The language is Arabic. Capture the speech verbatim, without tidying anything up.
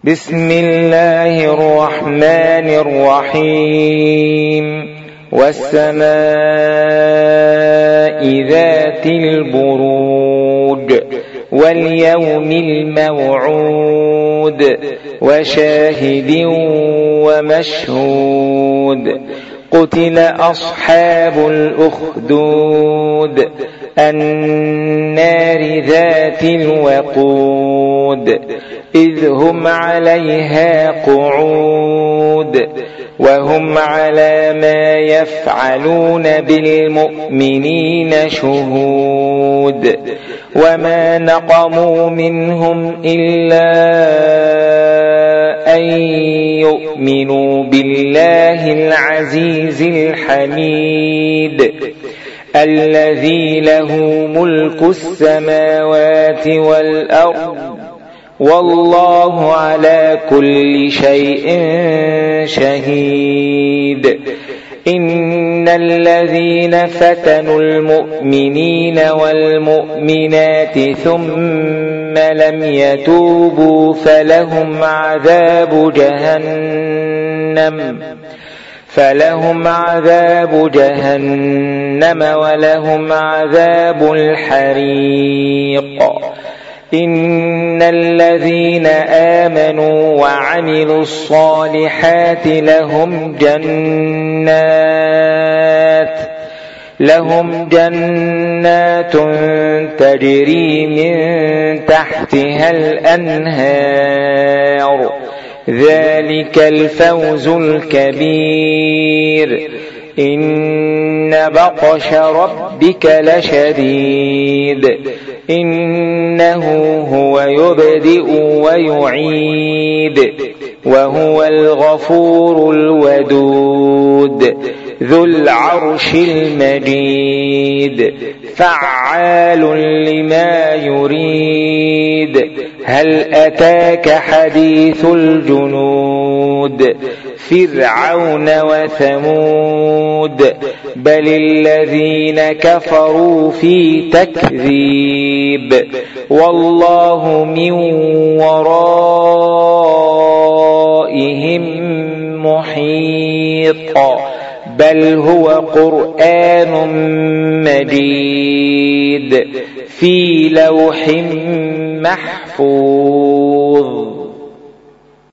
بسم الله الرحمن الرحيم والسماء ذات البروج واليوم الموعود وشاهد ومشهود قتل أصحاب الأخدود النار ذات الوقود إذ هم عليها قعود وهم على ما يفعلون بالمؤمنين شهود وما نقموا منهم إلا أن يؤمنوا بالله العزيز الحميد الذي له ملك السماوات والأرض والله على كل شيء شهيد إن الذين فتنوا المؤمنين والمؤمنات ثم لم يتوبوا فلهم عذاب جهنم فلهم عذاب جهنم ولهم عذاب الحريق إن الذين آمنوا وعملوا الصالحات لهم جنات لهم جنات تجري من تحتها الأنهار ذلك الفوز الكبير إن بطش ربك لشديد إنه هو يبدئ ويعيد وهو الغفور الودود ذو العرش المجيد فعال لما يريد هل أتاك حديث الجنود فرعون وثمود بل الذين كفروا في تكذيب والله من ورائهم محيط بل هو قرآن مجيد في لوح محفوظ.